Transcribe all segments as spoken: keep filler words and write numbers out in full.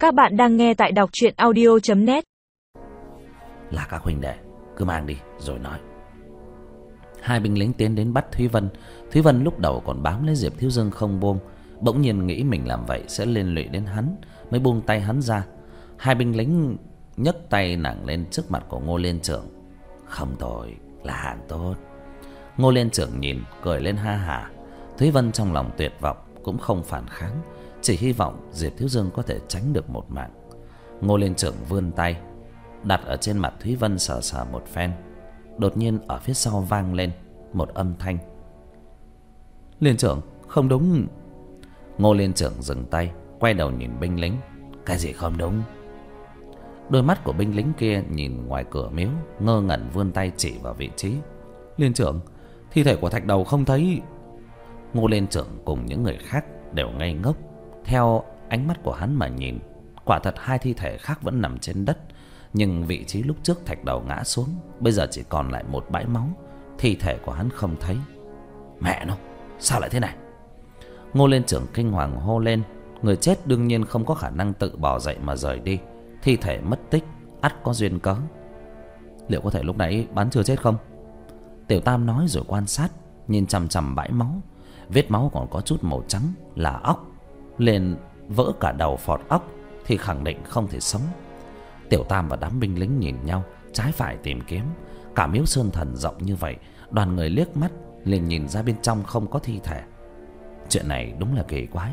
Các bạn đang nghe tại đọc truyện audio chấm net. Là các huynh đệ, cứ mang đi rồi nói. Hai binh lính tiến đến bắt Thúy Vân. Thúy Vân lúc đầu còn bám lấy Diệp Thiếu Dương không buông, bỗng nhiên nghĩ mình làm vậy sẽ liên lụy đến hắn, mới buông tay hắn ra. Hai binh lính nhấc tay nặng lên trước mặt của Ngô Liên Trưởng. Không tội, là hạng tốt. Ngô Liên Trưởng nhìn cười lên ha hả. Thúy Vân trong lòng tuyệt vọng cũng không phản kháng, chỉ hy vọng Diệp Thiếu Dương có thể tránh được một mạng. Ngô Liên Trưởng vươn tay đặt ở trên mặt Thúy Vân sờ sờ một phen. Đột nhiên ở phía sau vang lên một âm thanh. Liên Trưởng, không đúng. Ngô Liên Trưởng dừng tay, quay đầu nhìn binh lính. Cái gì không đúng? Đôi mắt của binh lính kia nhìn ngoài cửa miếu, ngơ ngẩn vươn tay chỉ vào vị trí. Liên Trưởng, thi thể của Thạch Đầu không thấy. Ngô Liên Trưởng cùng những người khác đều ngây ngốc theo ánh mắt của hắn mà nhìn. Quả thật hai thi thể khác vẫn nằm trên đất, nhưng vị trí lúc trước Thạch Đầu ngã xuống bây giờ chỉ còn lại một bãi máu. Thi thể của hắn không thấy. Mẹ nó, sao lại thế này? Ngô Liên Trưởng kinh hoàng hô lên. Người chết đương nhiên không có khả năng tự bò dậy mà rời đi. Thi thể mất tích ắt có duyên cớ. Liệu có thể lúc nãy bắn chưa chết không? Tiểu Tam nói rồi quan sát, nhìn chằm chằm bãi máu. Vết máu còn có chút màu trắng là óc, liền vỡ cả đầu phọt óc thì khẳng định không thể sống. Tiểu Tam và đám binh lính nhìn nhau, trái phải tìm kiếm. Cả miếu Sơn Thần rộng như vậy, đoàn người liếc mắt liền nhìn ra bên trong không có thi thể. Chuyện này đúng là kỳ quái.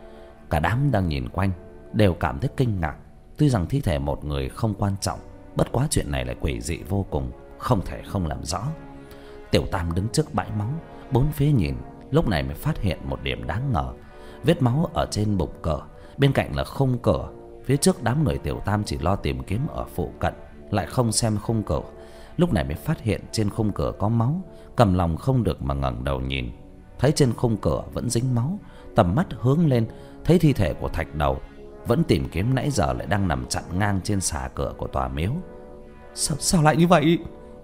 Cả đám đang nhìn quanh đều cảm thấy kinh ngạc. Tuy rằng thi thể một người không quan trọng, bất quá chuyện này lại quỷ dị vô cùng, không thể không làm rõ. Tiểu Tam đứng trước bãi máu, bốn phía nhìn, lúc này mới phát hiện một điểm đáng ngờ. Vết máu ở trên bục cửa, bên cạnh là khung cửa. Phía trước đám người Tiểu Tam chỉ lo tìm kiếm ở phụ cận, lại không xem khung cửa. Lúc này mới phát hiện trên khung cửa có máu, cầm lòng không được mà ngẩng đầu nhìn. Thấy trên khung cửa vẫn dính máu, tầm mắt hướng lên, thấy thi thể của Thạch Đầu vẫn tìm kiếm nãy giờ lại đang nằm chặn ngang trên xà cửa của tòa miếu. Sao, sao lại như vậy?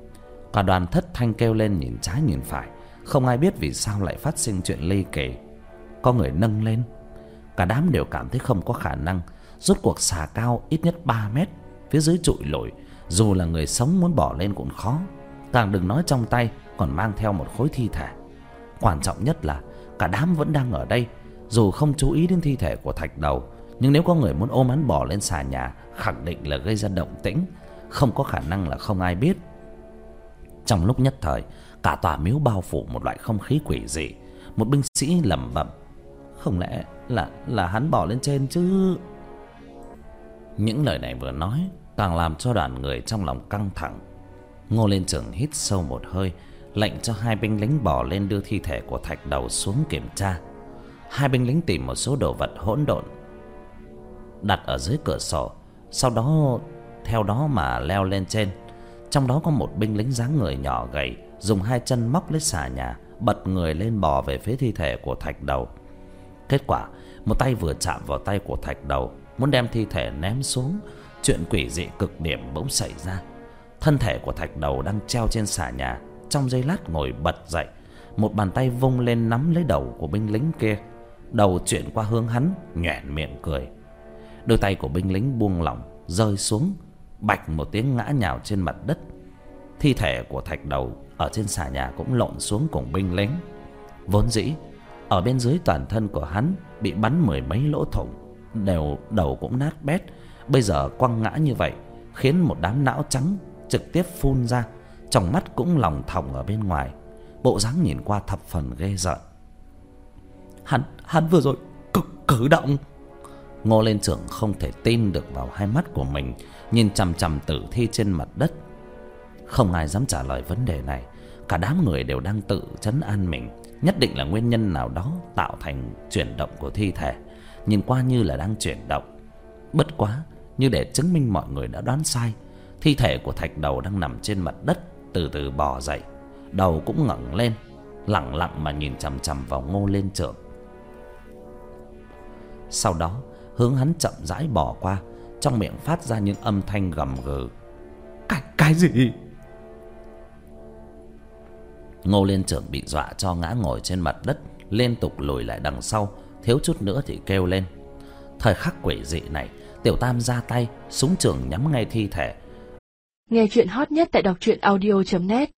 Cả đoàn thất thanh kêu lên nhìn trái nhìn phải. Không ai biết vì sao lại phát sinh chuyện ly kỳ. Có người nâng lên, cả đám đều cảm thấy không có khả năng. Rốt cuộc xà cao ít nhất ba mét, phía dưới trụi lủi, dù là người sống muốn bỏ lên cũng khó, càng đừng nói trong tay còn mang theo một khối thi thể. Quan trọng nhất là cả đám vẫn đang ở đây. Dù không chú ý đến thi thể của Thạch Đầu, nhưng nếu có người muốn ôm hắn bỏ lên xà nhà, khẳng định là gây ra động tĩnh, không có khả năng là không ai biết. Trong lúc nhất thời, cả tòa miếu bao phủ một loại không khí quỷ dị. Một binh sĩ lẩm bẩm, không lẽ là là hắn bỏ lên trên chứ? Những lời này vừa nói càng làm cho đoàn người trong lòng căng thẳng. Ngô Liên Trưởng hít sâu một hơi, lệnh cho hai binh lính bỏ lên đưa thi thể của Thạch Đầu xuống kiểm tra. Hai binh lính tìm một số đồ vật hỗn độn đặt ở dưới cửa sổ, sau đó theo đó mà leo lên trên. Trong đó có một binh lính dáng người nhỏ gầy, dùng hai chân móc lấy xà nhà, bật người lên bò về phía thi thể của Thạch Đầu. Kết quả một tay vừa chạm vào tay của Thạch Đầu, muốn đem thi thể ném xuống, chuyện quỷ dị cực điểm bỗng xảy ra. Thân thể của Thạch Đầu đang treo trên xà nhà, trong giây lát ngồi bật dậy. Một bàn tay vung lên nắm lấy đầu của binh lính kia, đầu chuyển qua hướng hắn, nhoẻn miệng cười. Đôi tay của binh lính buông lỏng, rơi xuống, bạch một tiếng ngã nhào trên mặt đất. Thi thể của Thạch Đầu ở trên xà nhà cũng lộn xuống cùng binh lính. Vốn dĩ ở bên dưới toàn thân của hắn bị bắn mười mấy lỗ thủng, đều đầu cũng nát bét. Bây giờ quăng ngã như vậy khiến một đám não trắng trực tiếp phun ra, trong mắt cũng lòng thòng ở bên ngoài, bộ dáng nhìn qua thập phần ghê rợn. Hắn hắn vừa rồi cử, cử động. Ngô Liên Trưởng không thể tin được vào hai mắt của mình, nhìn chằm chằm tử thi trên mặt đất. Không ai dám trả lời vấn đề này. Cả đám người đều đang tự trấn an mình, nhất định là nguyên nhân nào đó tạo thành chuyển động của thi thể. Nhìn qua như là đang chuyển động. Bất quá, như để chứng minh mọi người đã đoán sai, thi thể của Thạch Đầu đang nằm trên mặt đất, từ từ bò dậy, đầu cũng ngẩng lên, lẳng lặng mà nhìn chằm chằm vào Ngô Liên Trưởng. Sau đó hướng hắn chậm rãi bò qua, trong miệng phát ra những âm thanh gầm gừ. Cái, cái gì? Ngô Liên Trưởng bị dọa cho ngã ngồi trên mặt đất, liên tục lùi lại đằng sau, thiếu chút nữa thì kêu lên. Thời khắc quỷ dị này, Tiểu Tam ra tay, súng trường nhắm ngay thi thể. Nghe chuyện hot nhất tại đọc truyện audio chấm net.